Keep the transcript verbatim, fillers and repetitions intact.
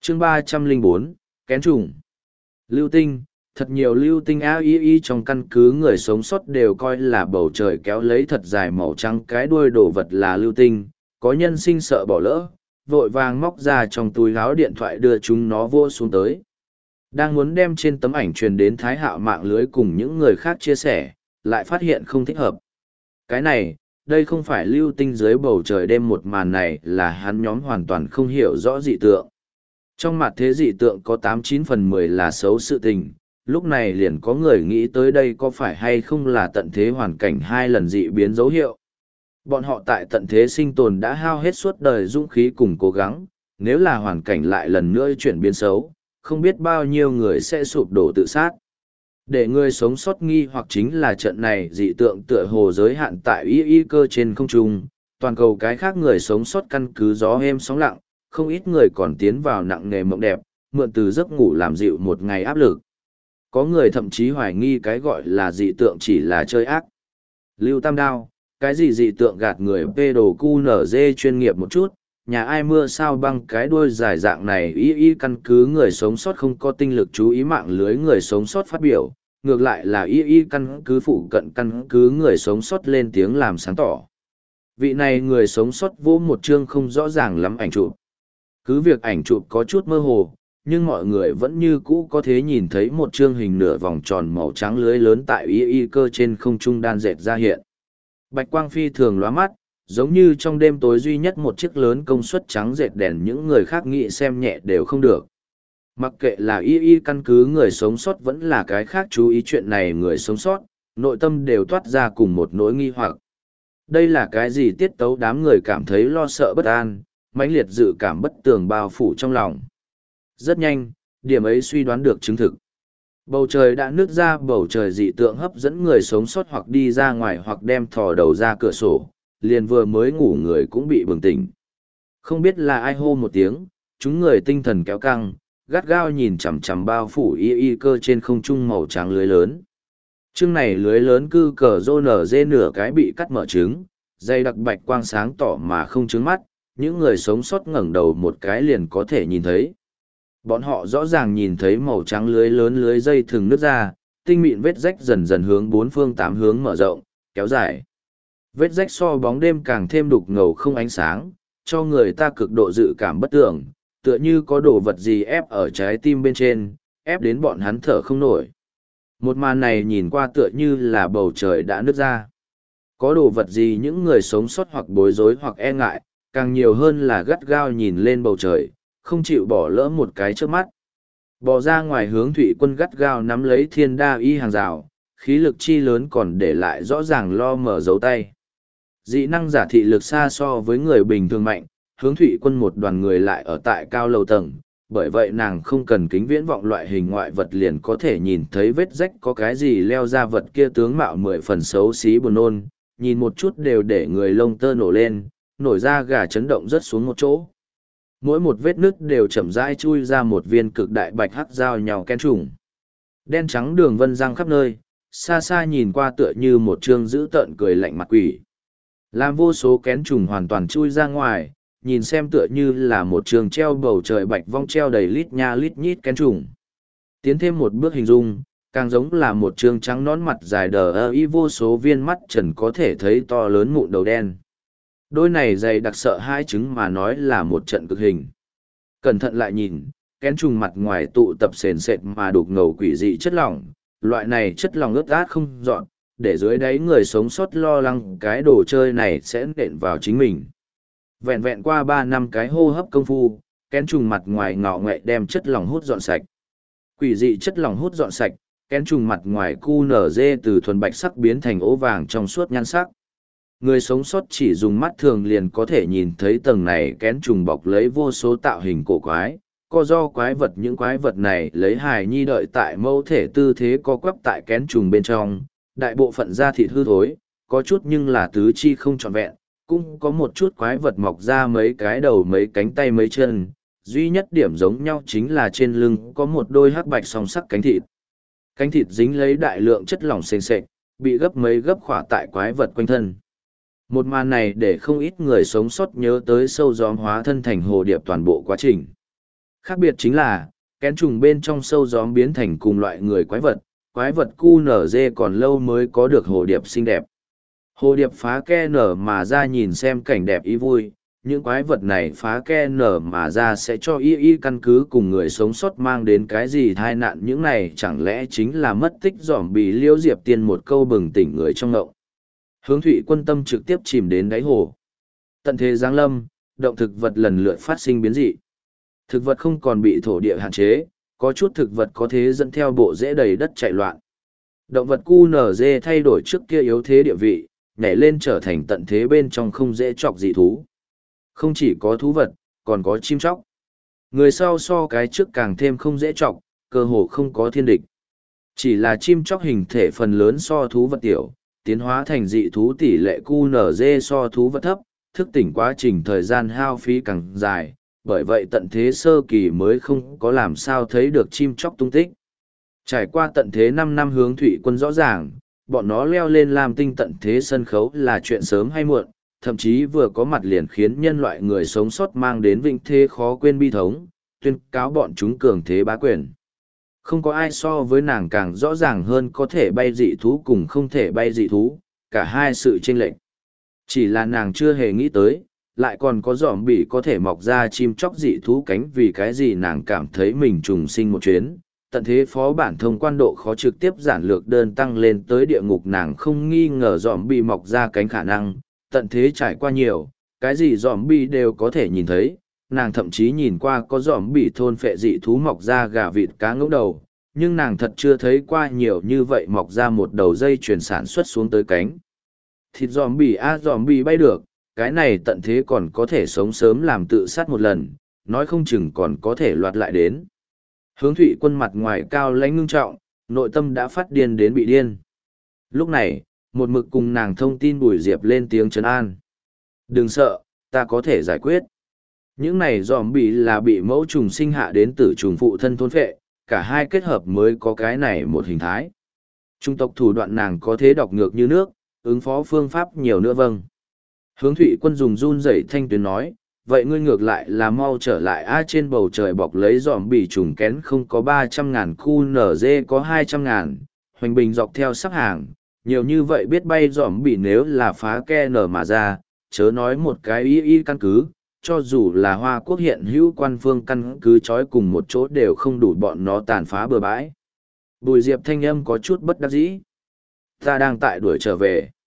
chương ba trăm lẻ bốn, kén trùng. Lưu tinh, thật nhiều lưu tinh a y y trong căn cứ người sống sót đều coi là bầu trời kéo lấy thật dài màu trắng cái đuôi đồ vật là lưu tinh, có nhân sinh sợ bỏ lỡ, vội vàng móc ra trong túi áo điện thoại đưa chúng nó vô xuống tới. Đang muốn đem trên tấm ảnh truyền đến Thái Hạo mạng lưới cùng những người khác chia sẻ, lại phát hiện không thích hợp. Cái này, đây không phải lưu tinh dưới bầu trời đêm một màn này là hắn nhóm hoàn toàn không hiểu rõ dị tượng. Trong mặt thế dị tượng có tám chín phần mười là xấu sự tình, lúc này liền có người nghĩ tới đây có phải hay không là tận thế hoàn cảnh hai lần dị biến dấu hiệu. Bọn họ tại tận thế sinh tồn đã hao hết suốt đời dũng khí cùng cố gắng, nếu là hoàn cảnh lại lần nữa chuyển biến xấu, không biết bao nhiêu người sẽ sụp đổ tự sát. Để người sống sót nghi hoặc chính là trận này dị tượng tựa hồ giới hạn tại y y cơ trên không trung, toàn cầu cái khác người sống sót căn cứ gió êm sóng lặng, không ít người còn tiến vào nặng nề mộng đẹp, mượn từ giấc ngủ làm dịu một ngày áp lực. Có người thậm chí hoài nghi cái gọi là dị tượng chỉ là chơi ác. Lưu Tam Đao, cái gì dị tượng gạt người pê đồ cu nở dê chuyên nghiệp một chút, nhà ai mưa sao băng cái đuôi dài dạng này y y căn cứ người sống sót không có tinh lực chú ý mạng lưới người sống sót phát biểu, ngược lại là y y căn cứ phụ cận căn cứ người sống sót lên tiếng làm sáng tỏ. Vị này người sống sót vô một chương không rõ ràng lắm ảnh chụp. Cứ việc ảnh chụp có chút mơ hồ, nhưng mọi người vẫn như cũ có thể nhìn thấy một chương hình nửa vòng tròn màu trắng lưới lớn tại y y cơ trên không trung đan dệt ra hiện. Bạch quang phi thường lóa mắt, giống như trong đêm tối duy nhất một chiếc lớn công suất trắng dệt đèn những người khác nghĩ xem nhẹ đều không được. Mặc kệ là y y căn cứ người sống sót vẫn là cái khác chú ý chuyện này người sống sót, nội tâm đều toát ra cùng một nỗi nghi hoặc. Đây là cái gì tiết tấu đám người cảm thấy lo sợ bất an, mãnh liệt dự cảm bất tường bao phủ trong lòng. Rất nhanh, điểm ấy suy đoán được chứng thực. Bầu trời đã nứt ra, bầu trời dị tượng hấp dẫn người sống sót hoặc đi ra ngoài hoặc đem thò đầu ra cửa sổ, liền vừa mới ngủ người cũng bị bừng tỉnh. Không biết là ai hô một tiếng, chúng người tinh thần kéo căng, gắt gao nhìn chằm chằm bao phủ y y cơ trên không trung màu trắng lưới lớn. Chương này lưới lớn cư cờ rô nở dê nửa cái bị cắt mở trứng, dây đặc bạch quang sáng tỏ mà không trứng mắt, những người sống sót ngẩng đầu một cái liền có thể nhìn thấy. Bọn họ rõ ràng nhìn thấy màu trắng lưới lớn lưới dây thừng nứt ra, tinh mịn vết rách dần dần hướng bốn phương tám hướng mở rộng, kéo dài. Vết rách so bóng đêm càng thêm đục ngầu không ánh sáng, cho người ta cực độ dự cảm bất tưởng, tựa như có đồ vật gì ép ở trái tim bên trên, ép đến bọn hắn thở không nổi. Một màn này nhìn qua tựa như là bầu trời đã nứt ra. Có đồ vật gì những người sống sót hoặc bối rối hoặc e ngại, càng nhiều hơn là gắt gao nhìn lên bầu trời, không chịu bỏ lỡ một cái trước mắt. Bò ra ngoài hướng thủy quân gắt gao nắm lấy thiên đa y hàng rào, khí lực chi lớn còn để lại rõ ràng lo mở dấu tay. Dị năng giả thị lực xa so với người bình thường mạnh, hướng thủy quân một đoàn người lại ở tại cao lầu tầng, bởi vậy nàng không cần kính viễn vọng loại hình ngoại vật liền có thể nhìn thấy vết rách có cái gì leo ra vật kia tướng mạo mười phần xấu xí buồn nôn, nhìn một chút đều để người lông tơ nổ lên, nổi ra gà chấn động rất xuống một chỗ. Mỗi một vết nứt đều chậm rãi chui ra một viên cực đại bạch hắc giao nhau ken trùng. Đen trắng đường vân răng khắp nơi, xa xa nhìn qua tựa như một trương dữ tợn cười lạnh mặt quỷ. Làm vô số kén trùng hoàn toàn chui ra ngoài, nhìn xem tựa như là một trường treo bầu trời bạch vong treo đầy lít nha lít nhít kén trùng. Tiến thêm một bước hình dung, càng giống là một trường trắng nón mặt dài đờ ơ y vô số viên mắt trần có thể thấy to lớn mụn đầu đen. Đôi này dày đặc sợ hai trứng mà nói là một trận cực hình. Cẩn thận lại nhìn, kén trùng mặt ngoài tụ tập sền sệt mà đục ngầu quỷ dị chất lỏng, loại này chất lỏng ướt át không dọn, để dưới đáy người sống sót lo lắng cái đồ chơi này sẽ nện vào chính mình. Vẹn vẹn qua ba năm cái hô hấp công phu, kén trùng mặt ngoài ngọ nghệ đem chất lỏng hút dọn sạch. Quỷ dị chất lỏng hút dọn sạch, kén trùng mặt ngoài cu nở dê từ thuần bạch sắc biến thành ố vàng trong suốt nhan sắc. Người sống sót chỉ dùng mắt thường liền có thể nhìn thấy tầng này kén trùng bọc lấy vô số tạo hình cổ quái, co do quái vật những quái vật này lấy hài nhi đợi tại mẫu thể tư thế co quắp tại kén trùng bên trong, đại bộ phận da thịt hư thối, có chút nhưng là tứ chi không trọn vẹn, cũng có một chút quái vật mọc ra mấy cái đầu mấy cánh tay mấy chân, duy nhất điểm giống nhau chính là trên lưng có một đôi hắc bạch song sắc cánh thịt. Cánh thịt dính lấy đại lượng chất lỏng sền sệt, bị gấp mấy gấp khỏa tại quái vật quanh thân. Một màn này để không ít người sống sót nhớ tới sâu gióm hóa thân thành hồ điệp toàn bộ quá trình. Khác biệt chính là, kén trùng bên trong sâu gióm biến thành cùng loại người quái vật, quái vật cu nở dê còn lâu mới có được hồ điệp xinh đẹp. Hồ điệp phá ke nở mà ra nhìn xem cảnh đẹp ý vui, những quái vật này phá ke nở mà ra sẽ cho y y căn cứ cùng người sống sót mang đến cái gì tai nạn, những này chẳng lẽ chính là mất tích dòm bị Liễu Diệp Tiên một câu bừng tỉnh người trong ngộng. Hướng Thụy Quân tâm trực tiếp chìm đến đáy hồ. Tận thế giáng lâm, động thực vật lần lượt phát sinh biến dị. Thực vật không còn bị thổ địa hạn chế, có chút thực vật có thế dẫn theo bộ rễ đầy đất chạy loạn. Động vật cu nở dê thay đổi trước kia yếu thế địa vị, nhảy lên trở thành tận thế bên trong không dễ chọc dị thú. Không chỉ có thú vật, còn có chim chóc. Người sau so cái trước càng thêm không dễ chọc, cơ hồ không có thiên địch. Chỉ là chim chóc hình thể phần lớn so thú vật tiểu, tiến hóa thành dị thú tỷ lệ cu nở dê so thú vật thấp, thức tỉnh quá trình thời gian hao phí càng dài, bởi vậy tận thế sơ kỳ mới không có làm sao thấy được chim chóc tung tích. Trải qua tận thế năm năm Hướng Thụy Quân rõ ràng, bọn nó leo lên làm tinh tận thế sân khấu là chuyện sớm hay muộn, thậm chí vừa có mặt liền khiến nhân loại người sống sót mang đến vinh thế khó quên bi thống, tuyên cáo bọn chúng cường thế bá quyền. Không có ai so với nàng càng rõ ràng hơn có thể bay dị thú cùng không thể bay dị thú, cả hai sự chênh lệch. Chỉ là nàng chưa hề nghĩ tới, lại còn có giỏm bị có thể mọc ra chim chóc dị thú cánh, vì cái gì nàng cảm thấy mình trùng sinh một chuyến. Tận thế phó bản thông quan độ khó trực tiếp giản lược đơn tăng lên tới địa ngục, nàng không nghi ngờ giỏm bị mọc ra cánh khả năng. Tận thế trải qua nhiều, cái gì giỏm bị đều có thể nhìn thấy, nàng thậm chí nhìn qua có giỏm bị thôn phệ dị thú mọc ra gà vịt cá ngỗng đầu, nhưng nàng thật chưa thấy qua nhiều như vậy mọc ra một đầu dây chuyển sản xuất xuống tới cánh. Thịt giòm bì a giòm bì bay được, cái này tận thế còn có thể sống sớm làm tự sát một lần, nói không chừng còn có thể loạt lại đến. Hướng Thụy Quân mặt ngoài cao lãnh ngưng trọng, nội tâm đã phát điên đến bị điên. Lúc này, một mực cùng nàng thông tin Bùi Diệp lên tiếng trấn an. Đừng sợ, ta có thể giải quyết. Những này giòm bì là bị mẫu trùng sinh hạ đến từ trùng phụ thân thôn phệ, cả hai kết hợp mới có cái này một hình thái. Trung tộc thủ đoạn nàng có thế đọc ngược như nước, ứng phó phương pháp nhiều nữa vâng. Hướng Thụy Quân dùng run rẩy thanh tuyến nói, vậy ngươi ngược lại là mau trở lại a, trên bầu trời bọc lấy giòm bì trùng kén không có ba trăm ngàn, khu nở dê có hai trăm ngàn, hoành bình dọc theo sắp hàng, nhiều như vậy biết bay giòm bì nếu là phá ke nở mà ra, chớ nói một cái y y căn cứ, cho dù là Hoa Quốc hiện hữu quan phương căn cứ trói cùng một chỗ đều không đủ bọn nó tàn phá bừa bãi. Bùi Diệp thanh âm có chút bất đắc dĩ. Ta đang tại đuổi trở về.